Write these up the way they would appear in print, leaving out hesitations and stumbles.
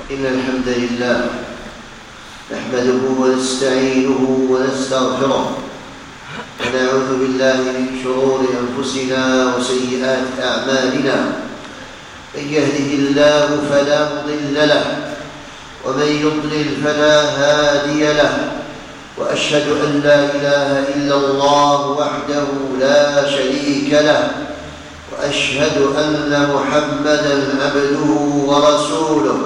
إن الحمد لله نحمده ونستعينه ونستغفره ونعوذ بالله من شرور أنفسنا وسيئات أعمالنا. من يهده الله فلا مضل له ومن يضلل فلا هادي له، وأشهد أن لا إله إلا الله وحده لا شريك له، وأشهد أن محمدًا عبده ورسوله.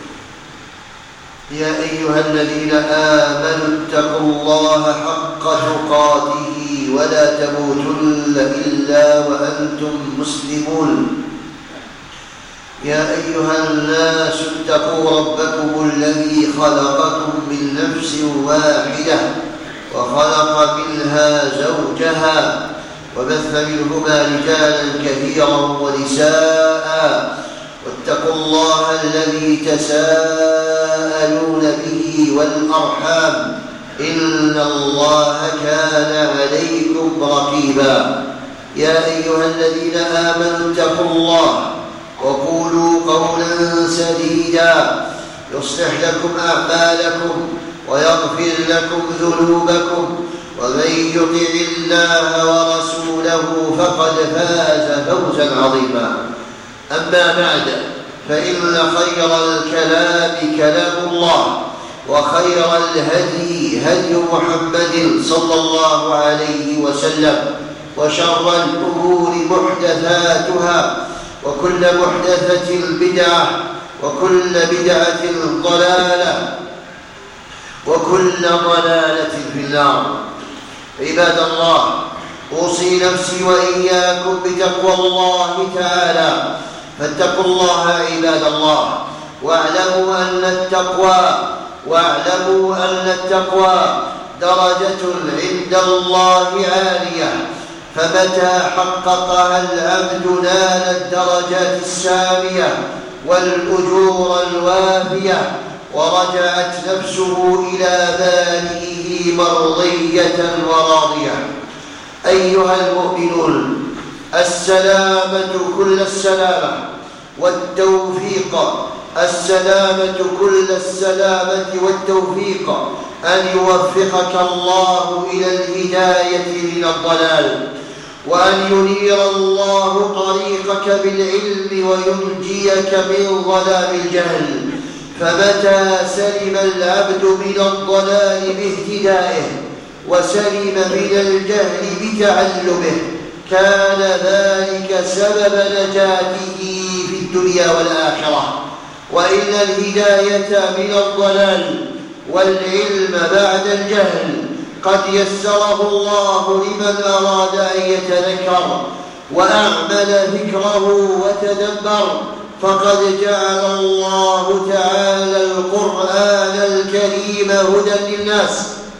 يا أيها الذين آمنوا اتقوا الله حق تقاته ولا تموتن إلا وأنتم مسلمون. يا أيها الناس اتقوا ربكم الذي خلقكم من نفس واحدة وخلق منها زوجها وبث منهما رجالا كثيرا ونساء، واتقوا الله الذي تساءلون به والأرحام إن الله كان عليكم رقيبا. يا أيها الذين آمنوا اتقوا الله وقولوا قولا سديدا يصلح لكم أعمالكم ويغفر لكم ذنوبكم، ومن يطع الله ورسوله فقد فاز فوزا عظيما. أما بعد، فإن خير الكلام كلام الله، وخير الهدي هدي محمد صلى الله عليه وسلم، وشر الأمور محدثاتها، وكل محدثة بدعة، وكل بدعة ضلالة، وكل ضلالة في النار. عباد الله، أوصي نفسي وإياكم بتقوى الله تعالى، فاتقوا الله عباد الله، واعلموا أن التقوى درجة عند الله عالية، فمتى حققها العبد نال الدرجات السامية والأجور الوافية، ورجعت نفسه إلى بارئه مرضية وراضية. أيها المؤمنون، السلامة كل السلامة والتوفيق أن يوفقك الله إلى الهداية من الضلال، وأن ينير الله طريقك بالعلم وينجيك من ظلام الجهل. فمتى سلم العبد من الضلال باهتدائه وسلم من الجهل بتعلمه، كان ذلك سبب نجاته في الدنيا والآخرة. وإن الهداية من الضلال والعلم بعد الجهل قد يسره الله لمن أراد أن يتذكر وأعمل فكره وتدبر، فقد جعل الله تعالى القرآن الكريم هدى للناس،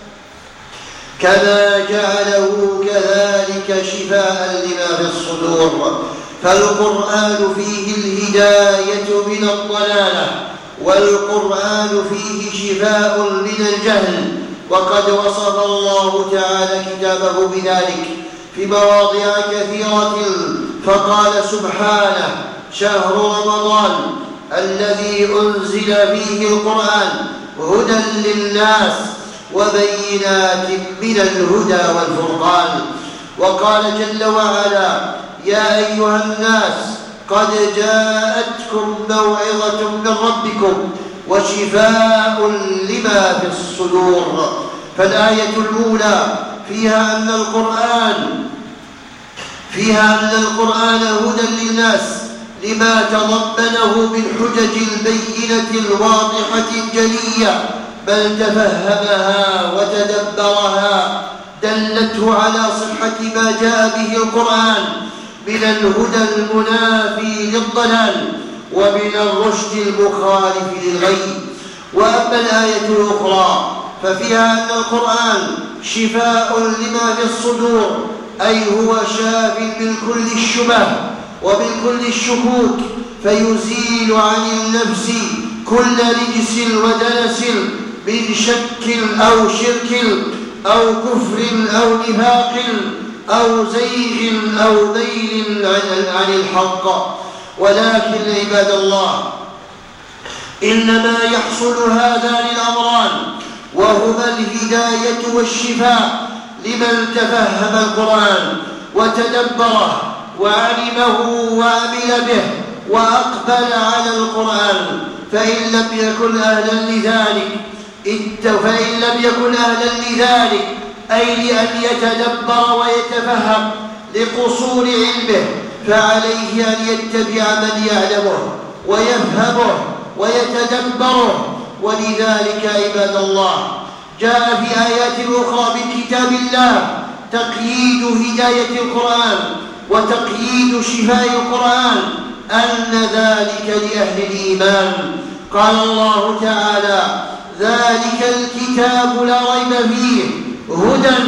كما جعله كذلك شفاء لما في الصدور. فالقرآن فيه الهداية من الضلالة، والقرآن فيه شفاء من الجهل، وقد وصف الله تعالى كتابه بذلك في مواضع كثيرة، فقال سبحانه: شهر رمضان الذي أنزل فيه القرآن هدى للناس وبينات من الهدى والفرقان. وقال جل وعلا: يا أيها الناس قد جاءتكم موعظة من ربكم وشفاء لما في الصدور. فالآية الأولى فيها أن القرآن هدى للناس لما تضمنه من حجج البينة الواضحة الجلية، بل تفهمها وتدبرها دلته على صحة ما جاء به القرآن من الهدى المنافي للضلال ومن الرشد المخالف للغي. وأما الآية الأخرى ففيها أن القرآن شفاء لما في الصدور، أي هو شاف من كل الشبه ومن كل الشكوك، فيزيل عن النفس كل رجس ودنس من شك أو شرك أو كفر أو نفاق أو زيغ أو ميل عن الحق. ولكن عباد الله، إنما يحصل هذان الأمران وهما الهداية والشفاء لمن تفهم القرآن وتدبره وعلمه وعمل به وأقبل على القرآن. فإن لم يكن أهلا لذلك أي لأن يتدبر ويتفهم لقصور علمه، فعليه أن يتبع من يعلمه ويفهمه ويتدبره. ولذلك عباد الله جاء في آيات أخرى من كتاب الله تقييد هداية القرآن وتقييد شفاء القرآن أن ذلك لأهل الإيمان. قال الله تعالى: ذلك الكتاب لا ريب فيه هدى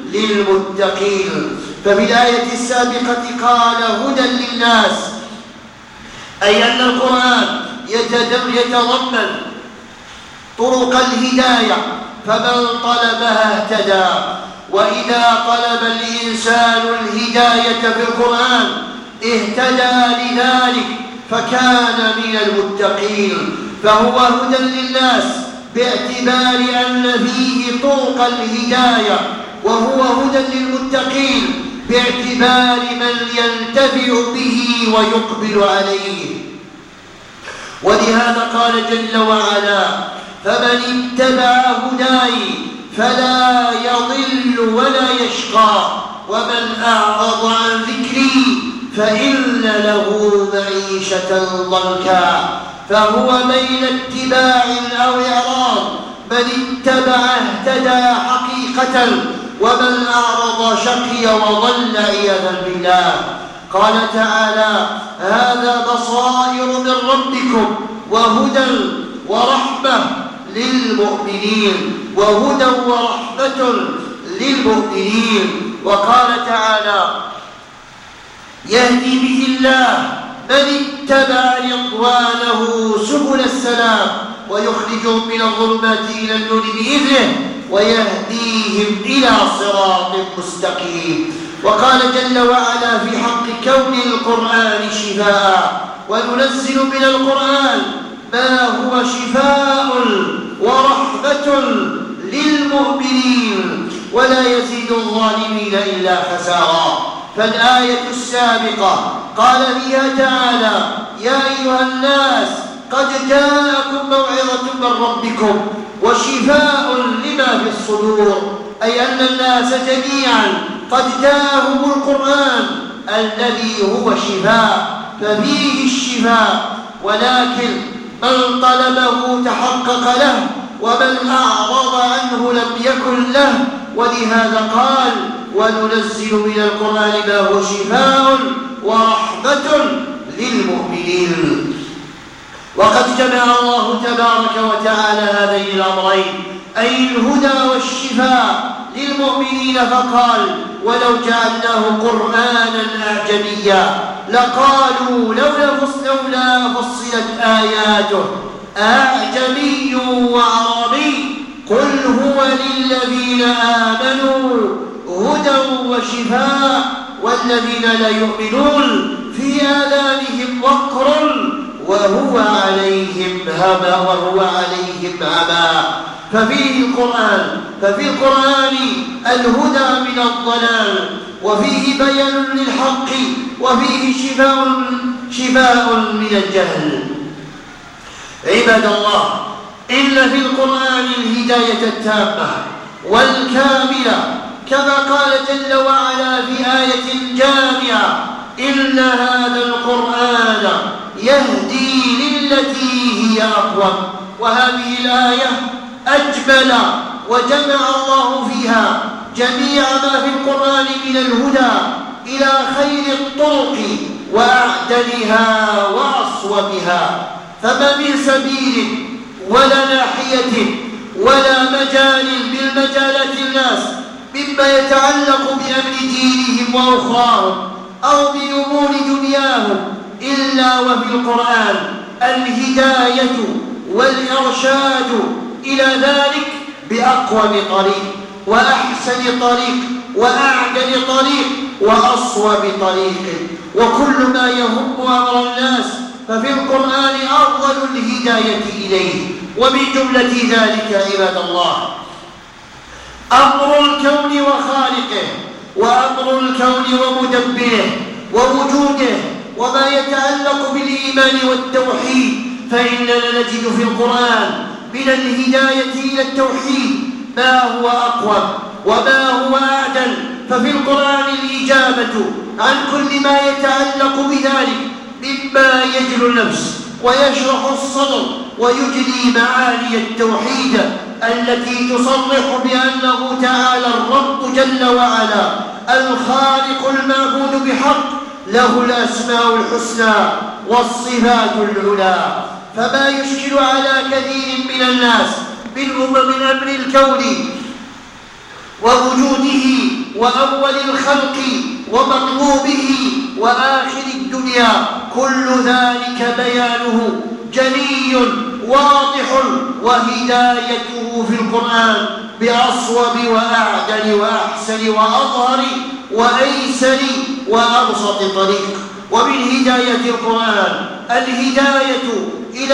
للمتقين. ففي الآية السابقة قال هدى للناس، أي أن القرآن يتضمن طرق الهداية، فمن طلبها اهتدى. وإذا طلب الإنسان الهداية في القرآن اهتدى لذلك فكان من المتقين، فهو هدى للناس باعتبار أن فيه طرق الهداية، وهو هدى للمتقين باعتبار من ينتفع به ويقبل عليه. ولهذا قال جل وعلا: فمن اتبع هداي فلا يضل ولا يشقى ومن أعرض عن ذكري فإن له معيشة ضنكا. فهو بين اتباع أو إعراض، من اتبع اهتدى حقيقة ومن أعرض شقي وضل عياذا بالله. قال تعالى: هذا بصائر من ربكم وهدى ورحمة للمؤمنين، وهدى ورحمة للمؤمنين. وقال تعالى: يهدي به الله من اتبع رضوانه سبل السلام ويخرجهم من الظلمات إلى النور بإذنه ويهديهم إلى صراط مستقيم. وقال جل وعلا في حق كون القرآن شفاء: وننزل من القرآن ما هو شفاء ورحمة للمؤمنين ولا يزيد الظالمين إلا خسارا. فالآية السابقة قال فيها تعالى: يا أيها الناس قد جاءكم موعظة من ربكم وشفاء لما في الصدور، أي أن الناس جميعا قد جاءهم القرآن الذي هو شفاء، ففيه الشفاء، ولكن من طلبه تحقق له ومن أعرض عنه لم يكن له. ولهذا قال: وننزل من القرآن ما هو شفاء ورحمة للمؤمنين. وقد جمع الله تبارك وتعالى هذين الأمرين، أي الهدى والشفاء للمؤمنين، فقال: ولو جعلناه قرآنا أعجميا لقالوا لولا فصلت آياته أعجمي وعربي قل هو للذين آمنوا هدى وشفاء والذين لا يؤمنون في آذانهم وقر وهو عليهم عمى. ففي القرآن الهدى من الضلال، وفيه بيان للحق، وفيه شفاء من الجهل. عباد الله، إن في القرآن الهداية التامة والكاملة، كما قال جل وعلا في آية جامعة: إن هذا القرآن يهدي للتي هي أقوم. وهذه الآية أجمل وجمع الله فيها جميع ما في القرآن من الهدى إلى خير الطرق وأعدلها وأصوبها. فما من سبيل ولا ناحية ولا مجال من مجالات الناس مما يتعلق بأمر دينهم وأخراهم أو بأمور دنياهم إلا وفي القرآن الهداية والإرشاد إلى ذلك بأقوم طريق وأحسن طريق وأعدل طريق وأصوب طريق. وكل ما يهم أمر الناس ففي القرآن أفضل الهداية إليه. ومن جملة ذلك عباد الله أمر الكون وخالقه، وأمر الكون ومدبره ووجوده، وما يتعلق بالإيمان والتوحيد. فإننا نجد في القرآن من الهداية إلى التوحيد ما هو أقوى وما هو أعدل. ففي القرآن الإجابة عن كل ما يتعلق بذلك مما يجل النفس ويشرح الصدر ويجلي معاني التوحيد التي تصرح بأنه تعالى الرب جل وعلا الخالق المعبود بحق، له الأسماء الحسنى والصفات العلى. فما يشكل على كثير من الناس من أمر الكون ووجوده وأول الخلق ومطلوبه وآخر الدنيا، كل ذلك بيانه جلي واضح، وهدايته في القرآن بأصوب وأعدل وأحسن وأظهر وأيسر وأبسط طريق. ومن هداية القرآن الهداية إلى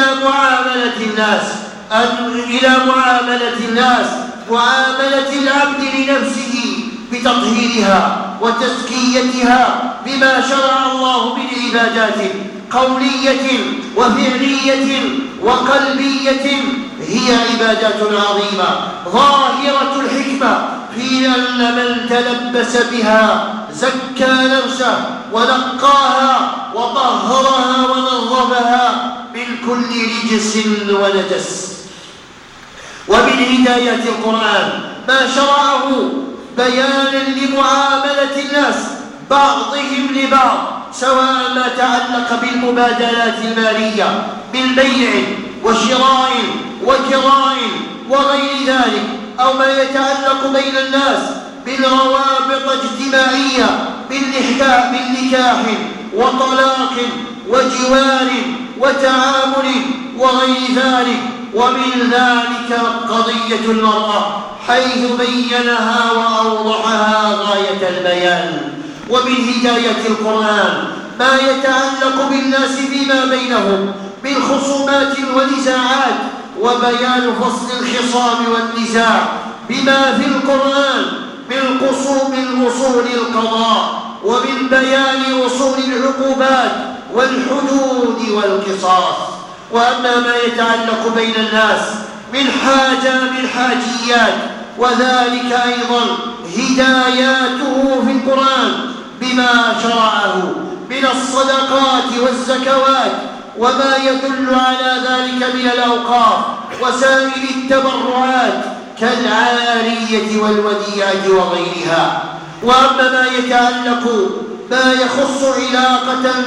معاملة الناس معاملة العبد لنفسه بتطهيرها وتزكيتها بما شرع الله من عبادات قولية وفعلية وقلبية، هي عبادات عظيمة ظاهرة الحكمة في أن من تلبس بها زكى نفسه ونقاها وطهرها ونظفها من كل رجس ونجس. ومن هداية القرآن ما شرعه بيانا لمعاملة الناس بعضهم لبعض، سواء ما تعلق بالمبادلات المالية من بيع وشراء وكراء وغير ذلك، أو ما يتعلق بين الناس بالروابط اجتماعية من نكاح وطلاق وجوار وتعامل وغير ذلك. ومن ذلك قضية المرأة حيث بينها وأوضحها غاية البيان. ومن هداية القرآن ما يتعلق بالناس فيما بينهم من خصومات ونزاعات، وبيان فصل الخصام والنزاع بما في القرآن من أصول القضاء، ومن بيان أصول العقوبات والحدود والقصاص. وأما ما يتعلق بين الناس من حاجيات، وذلك أيضا هداياته في القرآن بما شرعه من الصدقات والزكوات وما يدل على ذلك من الأوقاف وسائر التبرعات كالعارية والوديعة وغيرها. وأما ما يتعلق ما يخص علاقة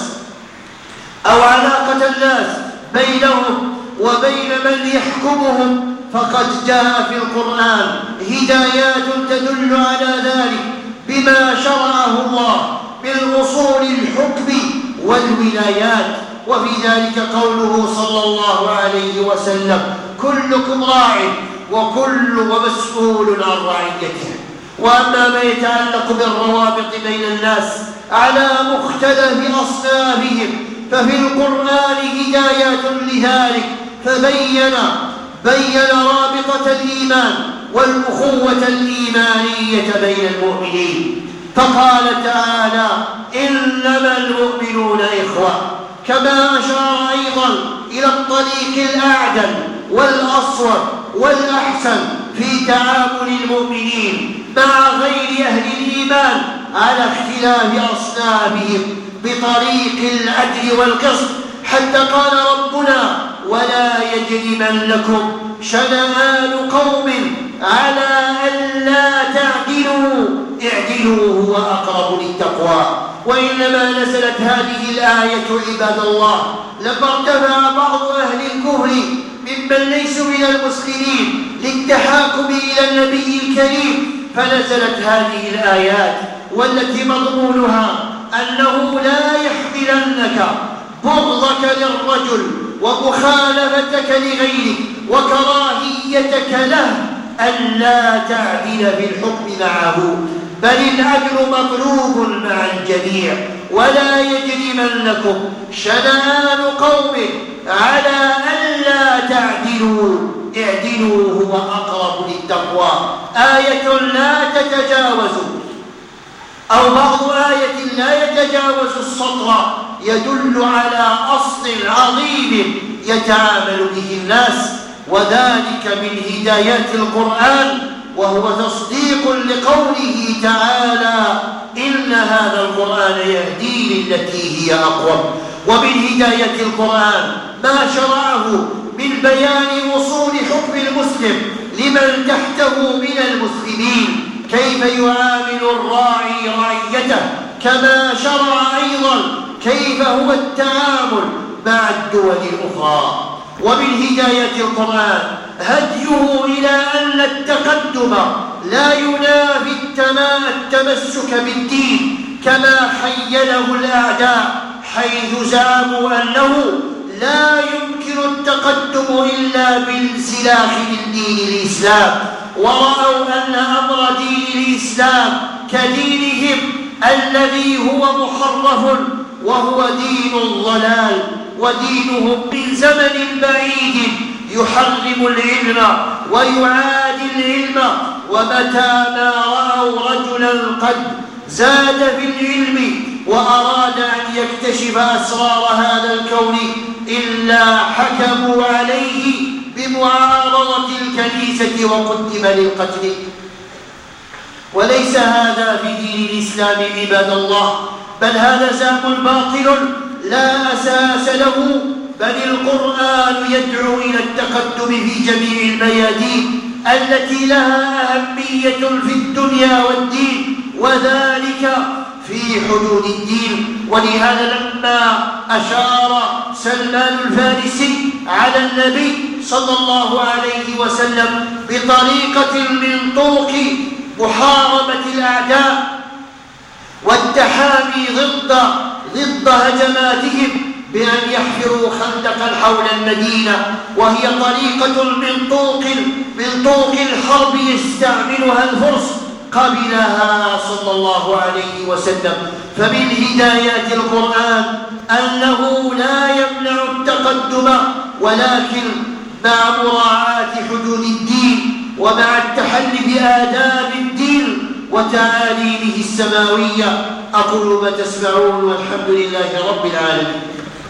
الناس بينهم وبين من يحكمهم، فقد جاء في القرآن هدايات تدل على ذلك بما شرعه الله من أصول الحكم والولايات. وفي ذلك قوله صلى الله عليه وسلم: كلكم راع وكل مسؤول عن رعيته. وأما ما يتعلق بالروابط بين الناس على مختلف أصنافهم ففي القرآن هدايات لذلك، فبين رابطة الإيمان والأخوة الإيمانية بين المؤمنين، فقال تعالى: إنما المؤمنون إخوة، كما أشار أيضا إلى الطريق الأعدل والأصوب والأحسن في تعامل المؤمنين مع غير أهل الإيمان على اختلاف أصنافهم بطريق العدل والقسط، حتى قال ربنا: ولا يجرمنكم شنآن قوم على ألا تعدلوا اعدلوا هو أقرب للتقوى. وإنما نزلت هذه الآية عباد الله لما ارتفع بعض أهل الكفر ممن ليسوا من المسلمين للتحاكم إلى النبي الكريم، فنزلت هذه الآيات والتي مضمونها أنه لا يحملنك بغضك للرجل ومخالفتك لغيره وكراهيتك له ألا تعدل في الحكم معه، بل العدل مطلوب مع الجميع. ولا يجرمنكم شنآن قوم على ألا تعدلوا اعدلوا هو أقرب للتقوى. آية لا تتجاوز أو بعض آية لا يتجاوز السطر يدل على أصل عظيم يتعامل به الناس، وذلك من هدايات القرآن، وهو تصديق لقوله تعالى: إن هذا القرآن يهدي للتي هي أقوم. ومن هداية القرآن ما شرعه من بيان أصول حكم المسلم لمن تحته من المسلمين، كيف يعامل الراعي رعيته، كما شرع أيضا كيف هو التعامل مع الدول الأخرى. ومن هداية القرآن هديه إلى أن التقدم لا ينافي التمسك بالدين كما حيله الأعداء، حيث زعموا أنه لا يمكن التقدم إلا بانسلاخ من دين الإسلام، ورأوا أن أمر دين الإسلام كدينهم الذي هو محرف وهو دين الضلال، ودينهم من زمن بعيد يحرم العلم ويعادي العلم. ومتى ما رأوا رجلا قد زاد في العلم وأراد أن يكتشف أسرار هذا الكون إلا حكموا عليه بمعارضة الكنيسة وقدم للقتل. وليس هذا في دين الإسلام عباد الله، بل هذا زعم باطل لا أساس له، بل القرآن يدعو إلى التقدم في جميع الميادين التي لها أهمية في الدنيا والدين، وذلك في حدود الدين. ولهذا لما أشار سلمان الفارسي على النبي صلى الله عليه وسلم بطريقة من طرق محاربة الأعداء والتحامي ضد هجماتهم بأن يحفروا خندقا حول المدينة، وهي طريقة من طرق الحرب يستعملها الفرس، قبلها صلى الله عليه وسلم. فمن هدايات القرآن أنه لا يمنع التقدم، ولكن مع مراعاة حدود الدين ومع التحلي بآداب الدين وتعاليمه السماوية. أقول ما تسمعون والحمد لله رب العالمين.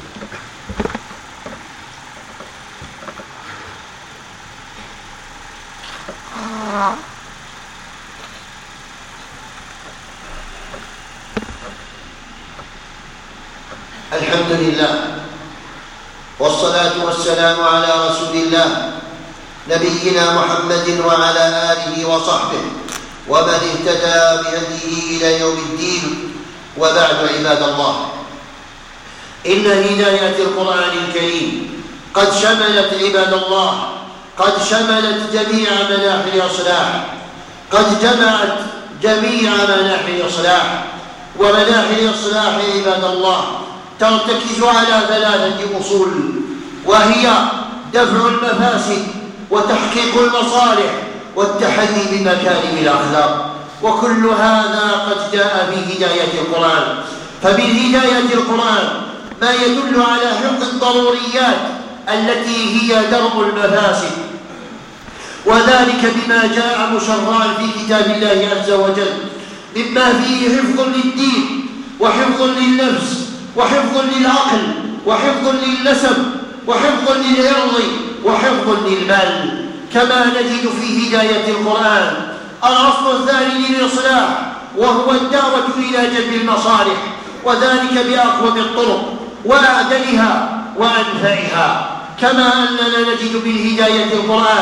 الحمد لله والصلاة والسلام على رسول الله نبينا محمد وعلى آله وصحبه ومن اهتدى بهديه إلى يوم الدين. وبعد عباد الله، إن هدايات القرآن الكريم قد شملت عباد الله جميع مناحي الإصلاح، قد جمعت جميع مناحي الإصلاح. ومناحي الإصلاح عباد الله ترتكز على 3 أصول، وهي دفع المفاسد وتحقيق المصالح والتحلي بمكارم الأخلاق. وكل هذا قد جاء في هداية القرآن. فمن هداية القرآن ما يدل على حفظ الضروريات التي هي درء المفاسد، وذلك بما جاء مشرعا في كتاب الله عز وجل، مما فيه حفظ للدين وحفظ للنفس وحفظ للعقل وحفظ للنسب وحفظ للعرض وحفظ للمال. كما نجد في هداية القرآن الأصل الثاني للإصلاح، وهو الدعوة إلى جلب المصالح، وذلك بأقوم الطرق وأعدلها وأنفعها. كما أننا نجد من هداية القرآن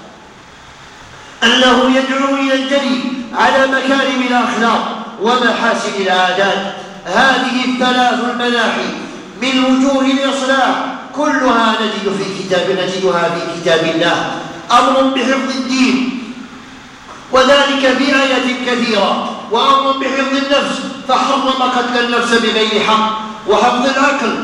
أنه يدعو إلى الجري على مكارم الأخلاق ومحاسن العادات. هذه ال3 المناحي من وجوه الإصلاح كلها نجدها في كتاب الله. أمر بحفظ الدين وذلك في آيات كثيرة، وأمر بحفظ النفس فحرم قتل النفس بغير حق، وحفظ العقل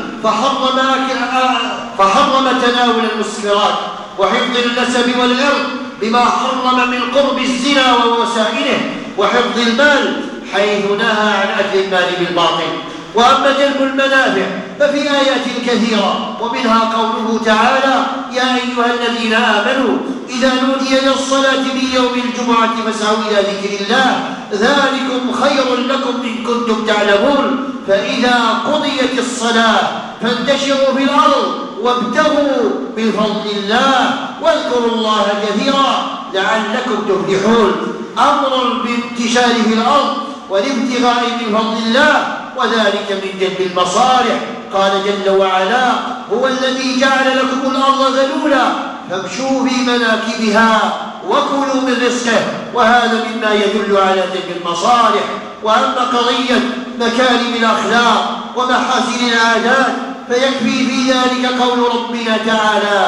فحرم تناول المسكرات، وحفظ النسب والعرض بما حرم من قرب الزنا ووسائله، وحفظ المال حيث نهى عن أكل المال بالباطل. وأما جلب المنافع ففي آيات كثيرة، ومنها قوله تعالى: يا أيها الذين آمنوا إذا نودي للصلاة من يوم الجمعة فاسعوا إلى ذكر الله ذلكم خير لكم إن كنتم تعلمون. فإذا قضيت الصلاة فانتشروا في الأرض وابتغوا من فضل الله واذكروا الله كثيرا لعلكم تفلحون. أمر بانتشار في الأرض والابتغاء من فضل الله، وذلك من جلب المصالح. قال جل وعلا: هو الذي جعل لكم الأرض ذلولا فامشوا في مناكبها وكلوا من رزقه، وهذا مما يدل على جلب المصالح. وأما قضية مكارم الأخلاق ومحاسن العادات فيكفي في ذلك قول ربنا تعالى: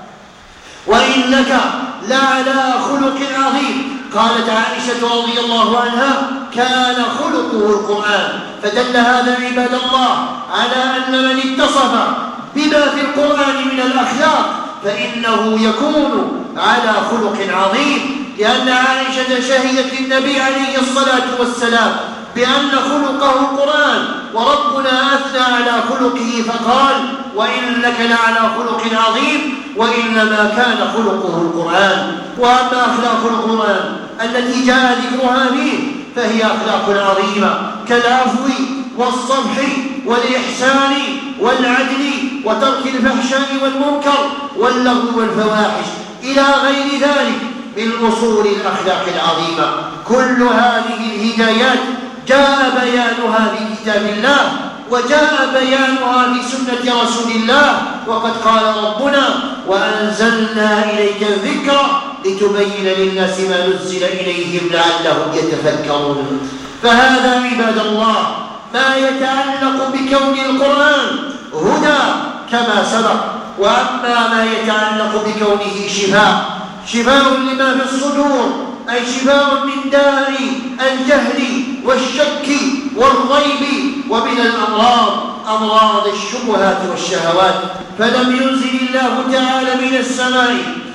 وإنك لعلى خلق عظيم. قالت عائشة رضي الله عنها: كان خلقه القرآن. فدل هذا عباد الله على أن من اتصف بما في القرآن من الأخلاق فإنه يكون على خلق عظيم، لأن عائشة شهدت للنبي عليه الصلاة والسلام بأن خلقه القرآن، وربنا أثنى على خلقه فقال: وإنك لعلى خلق عظيم، وإنما كان خلقه القرآن. وأما أخلاق القرآن التي جاء ذكرها فيه فهي أخلاق عظيمة كالعفو والصفح والإحسان والعدل وترك الفحشاء والمنكر واللغو والفواحش إلى غير ذلك من أصول الأخلاق العظيمة. كل هذه الهدايات جاء بيانها في كتاب الله وجاء بيانها في سنة رسول الله، وقد قال ربنا: وأنزلنا إليك الذكر لتبين للناس ما نزل إليهم لعلهم يتفكرون. فهذا عباد الله ما يتعلق بكون القرآن هدى كما سبق. وأما ما يتعلق بكونه شفاء لما في الصدور، أي شفاء من داء الجهل والشك والريب ومن أمراض الشبهات والشهوات. فلم ينزل الله تعالى من السماء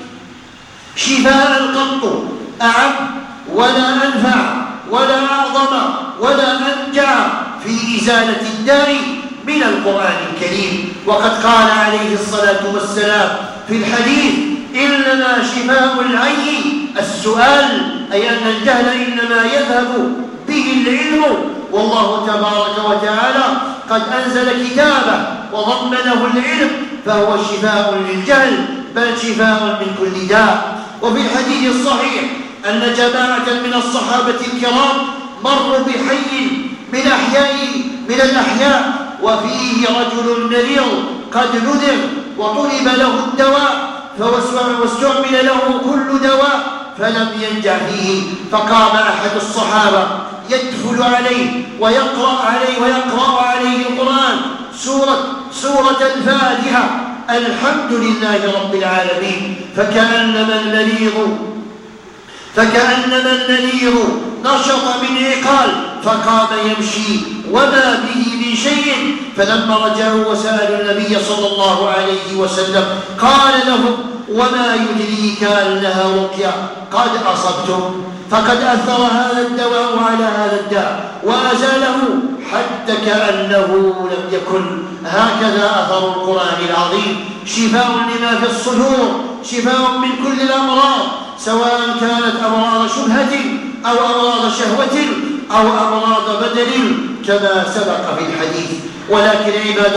شفاء قط أعم ولا أنفع ولا أعظم ولا أنجع في إزالة الداء من القرآن الكريم. وقد قال عليه الصلاة والسلام في الحديث: إنما شفاء العي السؤال، أي أن الجهل إنما يذهب به العلم، والله تبارك وتعالى قد أنزل كتابه وضمنه العلم، فهو شفاء للجهل بل شفاء من كل داء. وفي الحديث الصحيح أن جماعة من الصحابة الكرام مروا بحي من الأحياء وفيه رجل مريض قد نذر وطلب له الدواء واستعمل له كل دواء فلم ينجع فيه، فقام أحد الصحابة يدخل عليه ويقرأ عليه القرآن سورة الفاتحة: الحمد لله رب العالمين. فكأنما المريض نشط من عقال فقام يمشي وما به من شيء. فلما رجعوا وسألوا النبي صلى الله عليه وسلم قال لهم: وما يدريك أنها رقية؟ قد أصبتم، فقد أثر هذا الدواء على هذا الداء وأزاله حتى كأنه لم يكن. هكذا أثر القرآن العظيم، شفاء لما في الصدور، شفاء من كل الأمراض، سواء كانت أمراض شبهة أو أمراض شهوة أو أمراض بدن كما سبق في الحديث. ولكن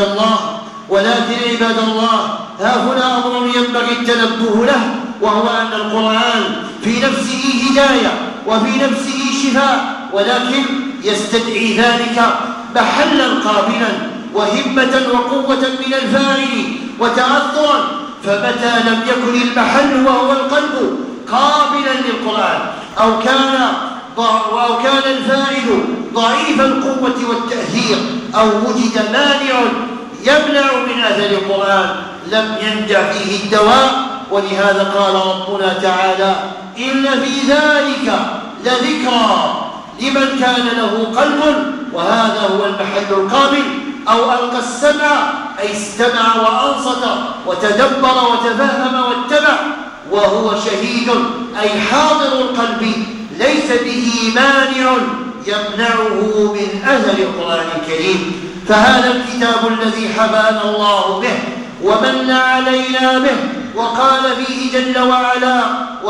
عباد الله ها هنا أمر ينبغي التنبه له، وهو أن القرآن في نفسه هداية وفي نفسه شفاء، ولكن يستدعي ذلك محلا قابلا وهمة وقوة من الفاعل وتأثرا. فمتى لم يكن المحل وهو القلب قابلا للقرآن أو كان الفاعل ضعيف القوة والتأثير أو وجد مانع يمنع من أثر القرآن لم ينجع فيه الدواء. ولهذا قال ربنا تعالى: إن في ذلك لذكرى لمن كان له قلب. وهذا هو المحل القابل. أو ألقى السمع، أي استمع وأنصت وتدبر وتفهم واتبع وهو شهيد، أي حاضر القلب ليس به مانع يمنعه من أثر القرآن الكريم. فهذا الكتاب الذي حبانا الله به ومن علينا به وقال فيه جل وعلا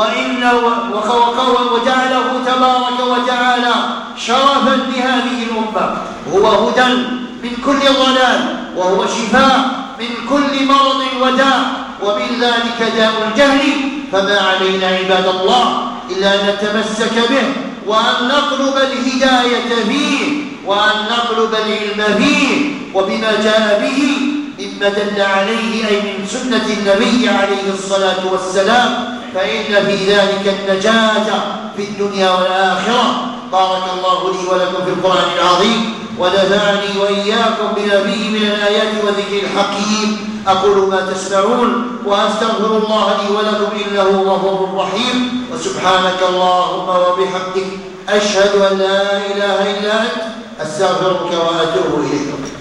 وجعله تبارك وتعالى شرفا لهذه الأمة، هو هدى من كل ضلال وهو شفاء من كل مرض وداء، ومن ذلك داء الجهل. فما علينا عباد الله إلا أن نتمسك به وأن نطلب الهداية فيه وأن نطلب العلم فيه وبما جاء به مما دل عليه، أي من سنة النبي عليه الصلاة والسلام، فإن في ذلك النجاة في الدنيا والآخرة. بارك الله لي ولكم في القرآن العظيم ونفعني وإياكم بما فيه من الآيات والذكر الحكيم. أقول ما تسمعون وأستغفر الله لي ولكم إنه غفور رحيم. وسبحانك اللهم وبحمدك أشهد أن لا إله إلا أنت أستغفرك وأتوب إليك.